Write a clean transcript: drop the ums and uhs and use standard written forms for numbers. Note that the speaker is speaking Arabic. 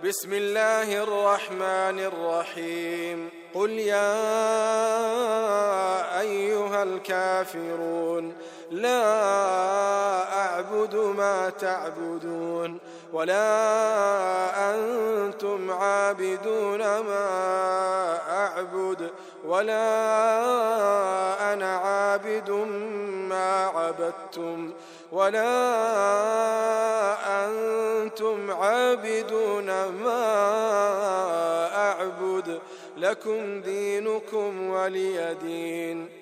بسم الله الرحمن الرحيم قل يا أيها الكافرون لا أعبد ما تعبدون ولا أنتم عابدون ما أعبد ولا أنا عابد ما عبدتم ولا أنتم عابدون ما أعبد لكم دينكم ولي دين.